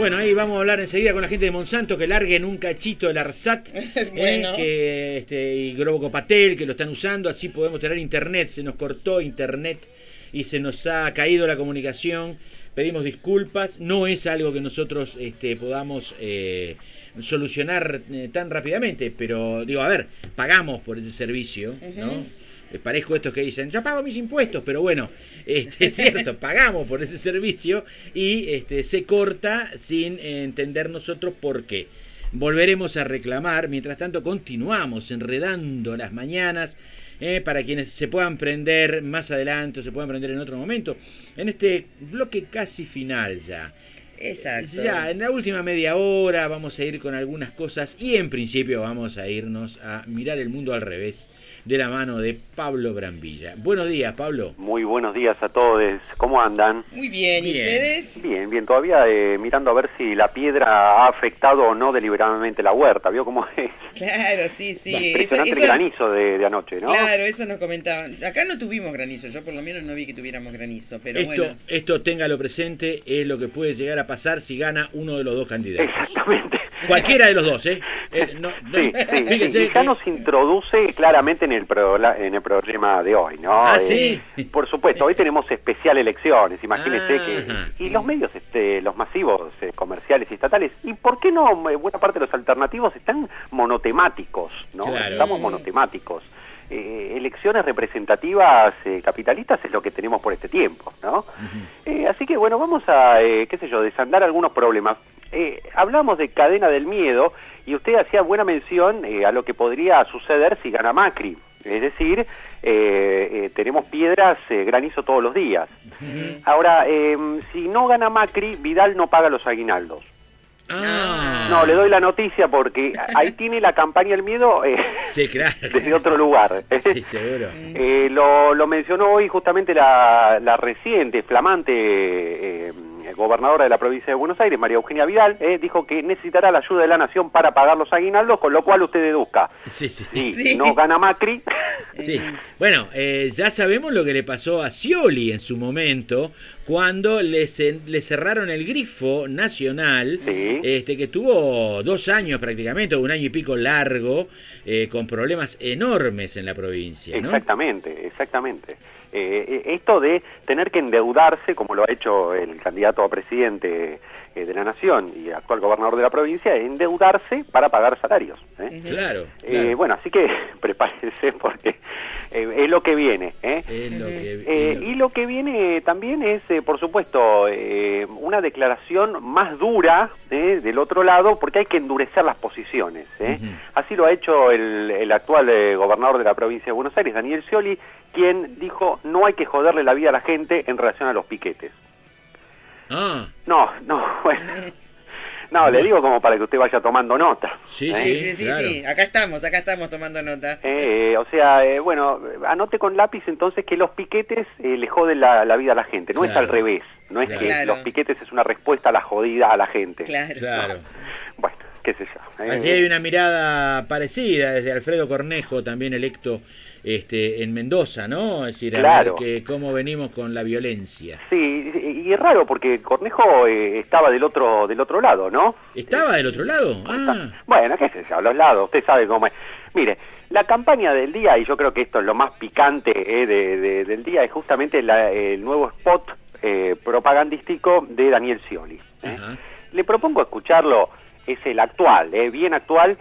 Bueno, ahí vamos a hablar enseguida con la gente de Monsanto que larguen un cachito el ARSAT Bueno. y Globo Patel que lo están usando, así podemos tener internet. Se nos cortó internet y se nos ha caído la comunicación. Pedimos disculpas, no es algo que nosotros podamos solucionar tan rápidamente, pero digo, a ver, pagamos por ese servicio, ¿no? Parezco estos que dicen, yo pago mis impuestos, pero bueno, es cierto, pagamos por ese servicio y se corta sin entender nosotros por qué. Volveremos a reclamar, mientras tanto continuamos enredando las mañanas para quienes se puedan prender más adelante o se puedan prender en otro momento, en este bloque casi final ya. Exacto. Ya, en la última media hora vamos a ir con algunas cosas y en principio vamos a irnos a mirar el mundo al revés de la mano de Pablo Brambilla. Buenos días, Pablo. Muy buenos días a todos. ¿Cómo andan? Muy bien, ¿y ustedes? Bien, bien. Todavía mirando a ver si la piedra ha afectado o no deliberadamente la huerta. ¿Vio cómo es? Claro, sí. Impresionante el granizo de anoche, ¿no? Claro, eso nos comentaban. Acá no tuvimos granizo, yo por lo menos no vi que tuviéramos granizo, pero bueno. Esto téngalo presente, es lo que puede llegar a pasar si gana uno de los dos candidatos. Exactamente. Cualquiera de los dos, ¿eh? Sí. Fíjese. Y ya nos introduce claramente en el programa de hoy, ¿no? Ah, sí. Por supuesto, hoy tenemos especial elecciones, imagínese que... Y los medios, los masivos comerciales y estatales, y ¿por qué no? Buena parte de los alternativos están monotemáticos, ¿no? Claro. Estamos monotemáticos. Elecciones representativas capitalistas es lo que tenemos por este tiempo, ¿no? Así que, bueno, vamos a, desandar algunos problemas. Hablamos de cadena del miedo y usted hacía buena mención a lo que podría suceder si gana Macri. Es decir, tenemos piedras, granizo todos los días. Ahora, si no gana Macri, Vidal no paga los aguinaldos. No, le doy la noticia porque ahí tiene la campaña del miedo sí, claro. desde otro lugar. Sí, seguro. Lo mencionó hoy justamente la reciente, flamante gobernadora de la provincia de Buenos Aires, María Eugenia Vidal, dijo que necesitará la ayuda de la nación para pagar los aguinaldos, con lo cual usted deduzca. Sí. No gana Macri. Sí. Bueno, ya sabemos lo que le pasó a Scioli en su momento, cuando le cerraron el grifo nacional, que tuvo 2 años prácticamente, 1 año y pico largo, con problemas enormes en la provincia, ¿no? Exactamente. Esto de tener que endeudarse, como lo ha hecho el candidato a presidente de la Nación y actual gobernador de la provincia, endeudarse para pagar salarios. Claro. Bueno, así que prepárese porque es lo que viene. Y lo que viene también es, por supuesto, una declaración más dura del otro lado, porque hay que endurecer las posiciones. Así lo ha hecho el actual gobernador de la provincia de Buenos Aires, Daniel Scioli, quien dijo no hay que joderle la vida a la gente en relación a los piquetes. No, le digo como para que usted vaya tomando nota. Sí, claro. Acá estamos tomando nota. Bueno, anote con lápiz entonces que los piquetes le joden la vida a la gente, no es al revés, no es que los piquetes es una respuesta a la jodida a la gente. Claro. No. Bueno, qué sé yo. Allí hay una mirada parecida desde Alfredo Cornejo, también electo en Mendoza, ¿no? Es decir, claro. A ver que cómo venimos con la violencia. Sí, y es raro porque Cornejo estaba del otro lado, ¿no? ¿Estaba del otro lado? Bueno, qué sé yo, a los lados, usted sabe cómo es. Mire, la campaña del día, y yo creo que esto es lo más picante del día, es justamente el nuevo spot propagandístico de Daniel Scioli. Le propongo escucharlo, es el actual, bien actual,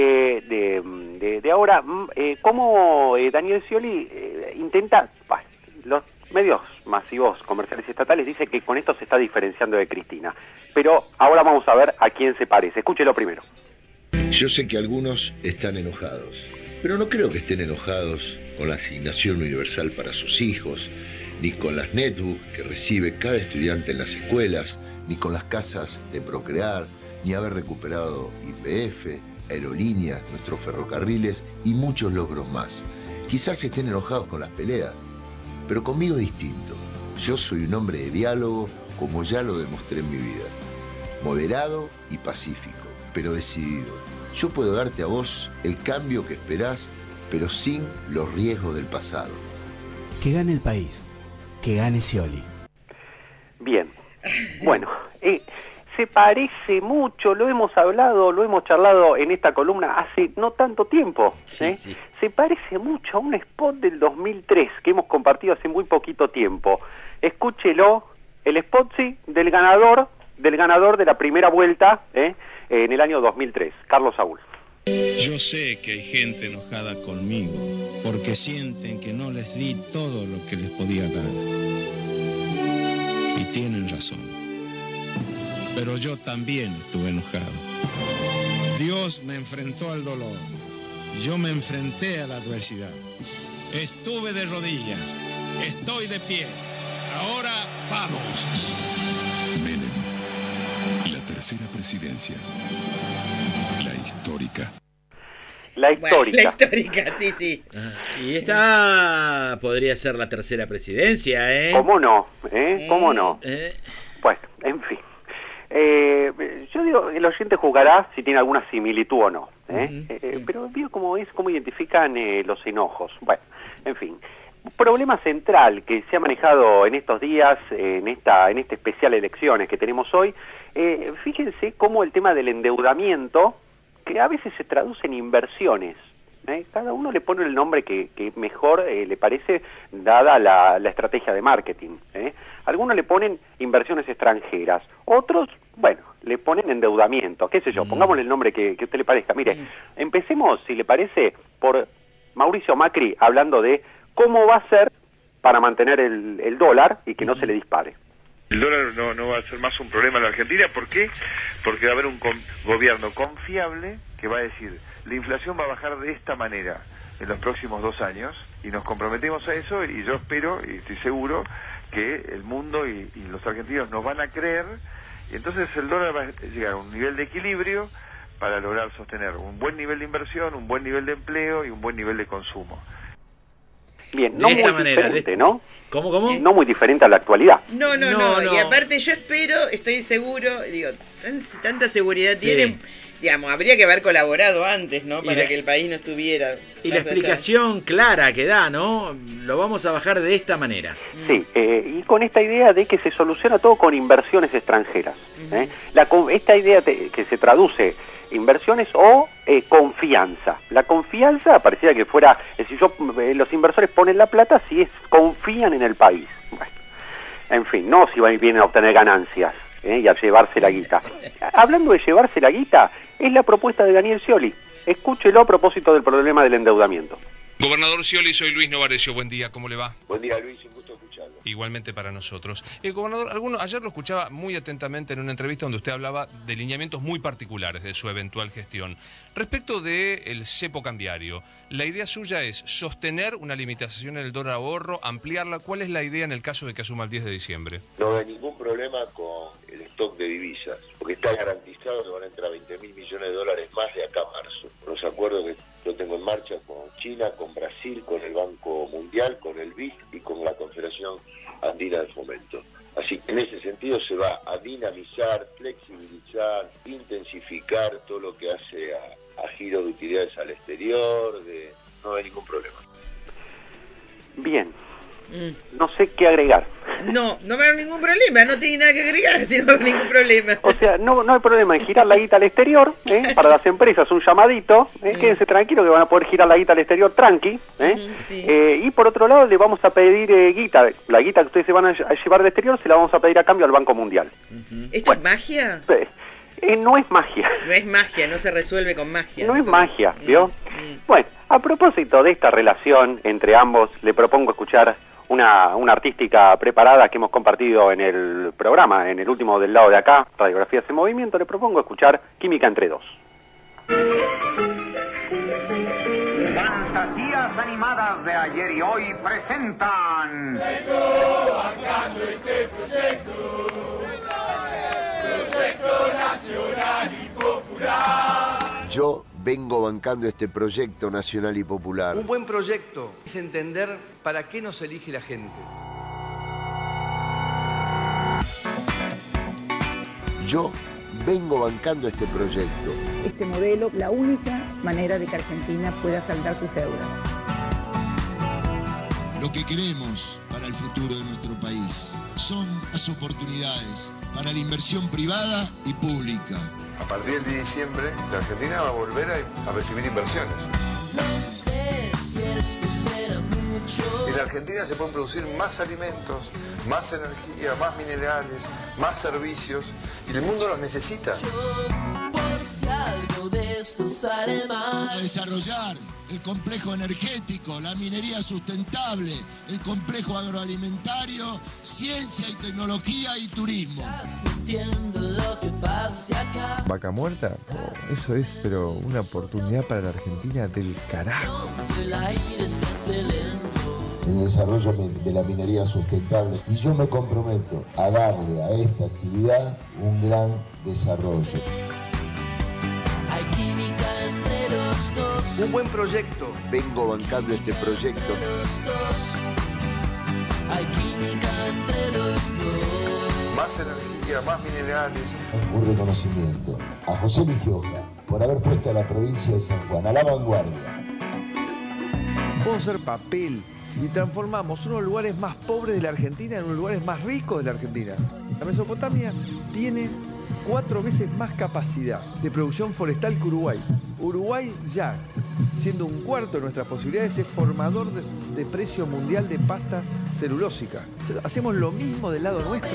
de ahora, cómo Daniel Scioli intenta, los medios masivos comerciales y estatales dicen que con esto se está diferenciando de Cristina, pero ahora vamos a ver a quién se parece. Escúchelo primero. Yo sé que algunos están enojados, pero no creo que estén enojados con la asignación universal para sus hijos, ni con las netbooks que recibe cada estudiante en las escuelas, ni con las casas de Procrear, ni haber recuperado YPF, aerolíneas, nuestros ferrocarriles y muchos logros más. Quizás estén enojados con las peleas, pero conmigo es distinto. Yo soy un hombre de diálogo, como ya lo demostré en mi vida. Moderado y pacífico, pero decidido. Yo puedo darte a vos el cambio que esperás, pero sin los riesgos del pasado. Que gane el país, que gane Scioli. Bien, bueno, se parece mucho, lo hemos hablado, lo hemos charlado en esta columna hace no tanto tiempo. Sí, sí. Se parece mucho a un spot del 2003 que hemos compartido hace muy poquito tiempo. Escúchelo, el spot del ganador de la primera vuelta en el año 2003, Carlos Saúl. Yo sé que hay gente enojada conmigo porque sienten que no les di todo lo que les podía dar. Y tienen razón. Pero yo también estuve enojado. Dios me enfrentó al dolor. Yo me enfrenté a la adversidad. Estuve de rodillas. Estoy de pie. Ahora vamos. Menem. La tercera presidencia. La histórica. La histórica. Bueno, la histórica, sí. Y esta podría ser la tercera presidencia, ¿eh? ¿Cómo no? ¿Cómo no? Bueno, en fin. Yo digo, el oyente juzgará si tiene alguna similitud o no. Pero veo cómo identifican los enojos. Bueno, en fin. Un problema central que se ha manejado en estos días, en este especial elecciones que tenemos hoy, fíjense cómo el tema del endeudamiento, que a veces se traduce en inversiones. Cada uno le pone el nombre que mejor le parece, dada la estrategia de marketing. Algunos le ponen inversiones extranjeras, otros, bueno, le ponen endeudamiento, qué sé yo, pongámosle el nombre que a usted le parezca. Mire, empecemos, si le parece, por Mauricio Macri hablando de cómo va a ser para mantener el dólar y que no se le dispare. El dólar no va a ser más un problema en la Argentina. ¿Por qué? Porque va a haber un gobierno confiable que va a decir, la inflación va a bajar de esta manera en los próximos 2 años, y nos comprometemos a eso, y yo espero y estoy seguro que el mundo y los argentinos nos van a creer, y entonces el dólar va a llegar a un nivel de equilibrio para lograr sostener un buen nivel de inversión, un buen nivel de empleo y un buen nivel de consumo. Bien, no muy diferente, ¿no? ¿Cómo? No muy diferente a la actualidad. No. Y aparte yo estoy seguro, digo, tanta seguridad Sí. tienen, digamos, habría que haber colaborado antes, ¿no? Para que el país no estuviera. Y la explicación clara que da, ¿no? Lo vamos a bajar de esta manera. Sí, y con esta idea de que se soluciona todo con inversiones extranjeras. Esta idea que se traduce inversiones o confianza. La confianza parecía que fuera, si los inversores ponen la plata si confían en el país. Bueno, en fin, no si vienen a obtener ganancias y a llevarse la guita. Hablando de llevarse la guita, es la propuesta de Daniel Scioli. Escúchelo a propósito del problema del endeudamiento. Gobernador Scioli, soy Luis Novarecio. Buen día, ¿cómo le va? Buen día, Luis, un gusto escucharlo. Igualmente para nosotros. Gobernador, ayer lo escuchaba muy atentamente en una entrevista donde usted hablaba de lineamientos muy particulares de su eventual gestión. Respecto del cepo cambiario, la idea suya es sostener una limitación en el dólar ahorro, ampliarla. ¿Cuál es la idea en el caso de que asuma el 10 de diciembre? No hay ningún problema con el stock de divisas, porque está garantizado que van a entrar 20.000 millones de dólares más de acá a marzo. Los acuerdos que yo tengo en marcha con China, con Brasil, con el Banco Mundial, con el BID y con la Confederación Andina de Fomento. Así que en ese sentido se va a dinamizar, flexibilizar, intensificar todo lo que hace a giro de utilidades al exterior, no hay ningún problema. Bien, no sé qué agregar. No va a haber ningún problema, no tiene nada que agregar, si no va a haber ningún problema. O sea, no hay problema en girar la guita al exterior, para las empresas un llamadito, quédense tranquilos que van a poder girar la guita al exterior tranqui, Sí. Y por otro lado le vamos a pedir guita, la guita que ustedes se van a llevar de exterior se la vamos a pedir a cambio al Banco Mundial. ¿Esto es magia? No es magia. No es magia, no se resuelve con magia. No es magia, ¿vio? Bueno, a propósito de esta relación entre ambos, le propongo escuchar una artística preparada que hemos compartido en el programa, en el último del lado de acá, Radiografías en Movimiento. Le propongo escuchar Química entre dos. Fantasías animadas de ayer y hoy presentan... Vengo bancando este proyecto nacional y popular. Yo vengo bancando este proyecto nacional y popular. Un buen proyecto es entender para qué nos elige la gente. Yo vengo bancando este proyecto. Este modelo, la única manera de que Argentina pueda saldar sus deudas. Lo que queremos para el futuro de nuestro país son las oportunidades para la inversión privada y pública. A partir del 10 de diciembre, la Argentina va a volver a recibir inversiones. No sé si esto será mucho. En la Argentina se pueden producir más alimentos, más energía, más minerales, más servicios, y el mundo los necesita. Por si algo de esto sale mal. A desarrollar el complejo energético, la minería sustentable, el complejo agroalimentario, ciencia y tecnología y turismo. Entiendo lo que pase acá. Vaca Muerta, eso es pero una oportunidad para la Argentina del carajo. El aire se hace lento. El desarrollo de la minería sustentable, y yo me comprometo a darle a esta actividad un gran desarrollo. Hay química entre los dos. Un buen proyecto. Vengo bancando este proyecto. Hay química entre los dos. Más energía, más minerales. Un reconocimiento a José Luis Gioja por haber puesto a la provincia de San Juan a la vanguardia. Podemos hacer papel y transformamos uno de los lugares más pobres de la Argentina en uno de los lugares más ricos de la Argentina. La Mesopotamia tiene 4 veces más capacidad de producción forestal que Uruguay. Uruguay ya, siendo un cuarto de nuestras posibilidades, es formador de precio mundial de pasta celulósica. Hacemos lo mismo del lado nuestro.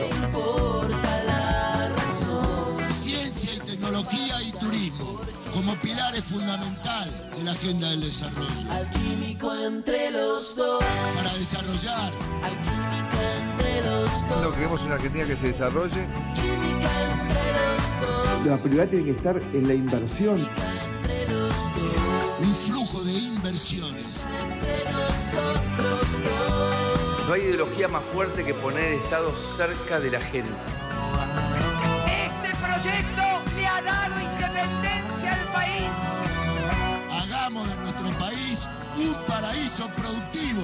Ciencia y tecnología y turismo como pilares fundamental de la agenda del desarrollo. Alquímico entre los dos. Para desarrollar. Alquímica entre los dos. No queremos una Argentina que se desarrolle. Química entre los dos. La prioridad tiene que estar en la inversión. Entre los dos. Un flujo de inversiones. Entre nosotros dos. No hay ideología más fuerte que poner el Estado cerca de la gente. Este proyecto le ha dado independencia al país. Hagamos de nuestro país un paraíso productivo.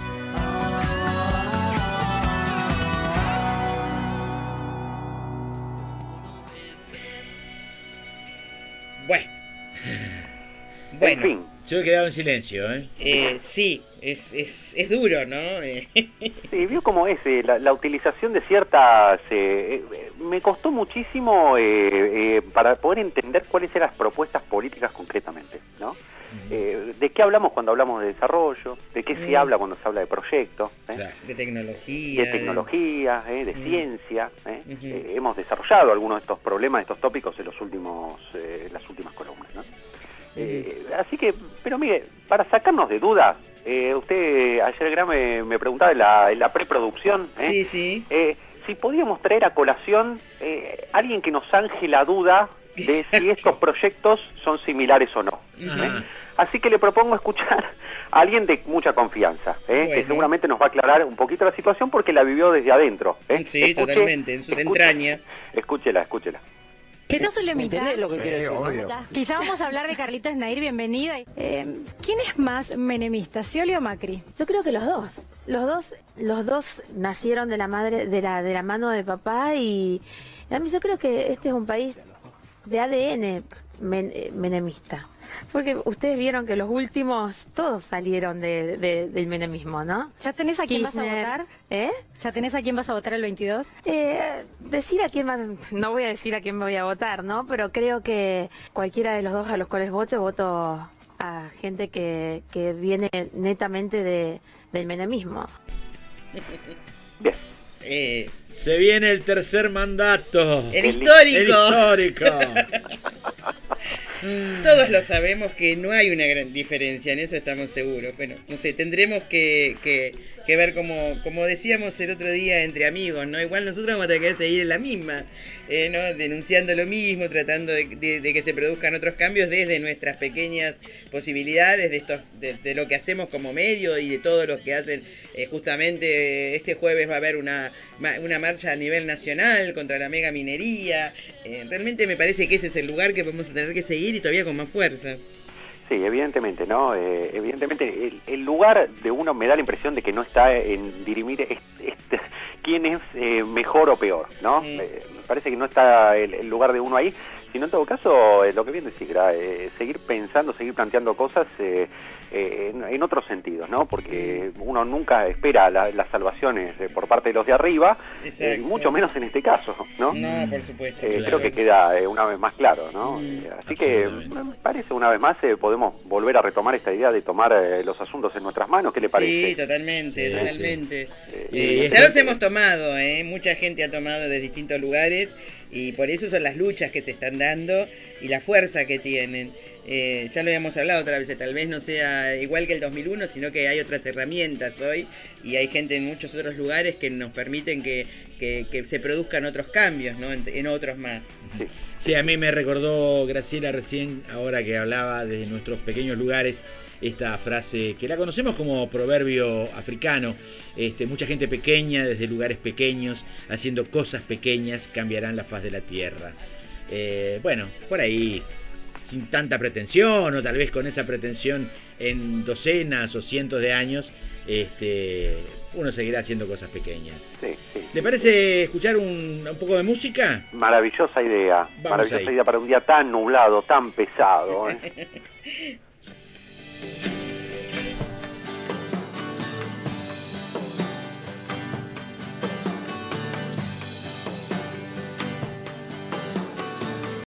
Bueno. En fin. Yo he quedado en silencio, Sí, es duro, ¿no? Sí, vio cómo es la utilización de ciertas... me costó muchísimo para poder entender cuáles eran las propuestas políticas concretamente, ¿no? ¿De qué hablamos cuando hablamos de desarrollo? ¿De qué se habla cuando se habla de proyectos? De tecnología. De tecnología, de ciencia. Hemos desarrollado algunos de estos problemas, de estos tópicos en las últimas columnas, ¿no? Así que, pero mire, para sacarnos de dudas, usted ayer Gran me preguntaba en la preproducción, Sí, sí. Si podíamos traer a colación alguien que nos anje la duda de si estos proyectos son similares o no. Así que le propongo escuchar a alguien de mucha confianza, que seguramente nos va a aclarar un poquito la situación porque la vivió desde adentro. Sí, totalmente, en sus entrañas. Escúchela. ¿Qué tal, Zulemita? ¿Entendés lo que quiero decir? Hola. Que ya vamos a hablar de Carlitos Nair, bienvenida. ¿Quién es más menemista, Scioli o Macri? Yo creo que los dos. Los dos nacieron de la madre, de la mano de papá, y a mí yo creo que este es un país de ADN menemista. Porque ustedes vieron que los últimos todos salieron del menemismo, ¿no? ¿Ya tenés a quién vas a votar? ¿Ya tenés a quién vas a votar el 22? Decir a quién más, no voy a decir a quién me voy a votar, ¿no? Pero creo que cualquiera de los dos a los cuales voto a gente que viene netamente del menemismo. Bien. Se viene el tercer mandato. El histórico. Todos lo sabemos que no hay una gran diferencia, en eso estamos seguros. Bueno, no sé, tendremos que ver como decíamos el otro día entre amigos, ¿no? Igual nosotros vamos a tener que seguir en la misma, ¿no? Denunciando lo mismo, tratando de que se produzcan otros cambios desde nuestras pequeñas posibilidades, de lo que hacemos como medio y de todos los que hacen. Justamente este jueves va a haber una marcha a nivel nacional contra la mega minería. Realmente me parece que ese es el lugar que vamos a tener que seguir y todavía con más fuerza. Sí, evidentemente, ¿no? Evidentemente el lugar de uno me da la impresión de que no está en dirimir quién es mejor o peor, ¿no? parece que no está el lugar de uno ahí, sino en todo caso, lo que bien decís, seguir pensando, seguir planteando cosas en otros sentidos, ¿no? Porque uno nunca espera las salvaciones por parte de los de arriba, y mucho menos en este caso, ¿no? No, por supuesto. Creo que queda una vez más claro, ¿no? Así que, me parece, una vez más, podemos volver a retomar esta idea de tomar los asuntos en nuestras manos. ¿Qué le parece? Sí, totalmente, Sí, totalmente. sí. Ya los hemos tomado, mucha gente ha tomado de distintos lugares, y por eso son las luchas que se están dando y la fuerza que tienen. Ya lo habíamos hablado otra vez, tal vez no sea igual que el 2001, sino que hay otras herramientas hoy, y hay gente en muchos otros lugares que nos permiten que se produzcan otros cambios, ¿no? En otros más. Sí, a mí me recordó Graciela recién, ahora que hablaba desde nuestros pequeños lugares, esta frase que la conocemos como proverbio africano. Mucha gente pequeña, desde lugares pequeños, haciendo cosas pequeñas, cambiarán la faz de la tierra. Bueno, por ahí, sin tanta pretensión, o tal vez con esa pretensión en docenas o cientos de años, uno seguirá haciendo cosas pequeñas. Sí. ¿Le parece escuchar un poco de música? Maravillosa idea. Maravillosa idea para un día tan nublado, tan pesado.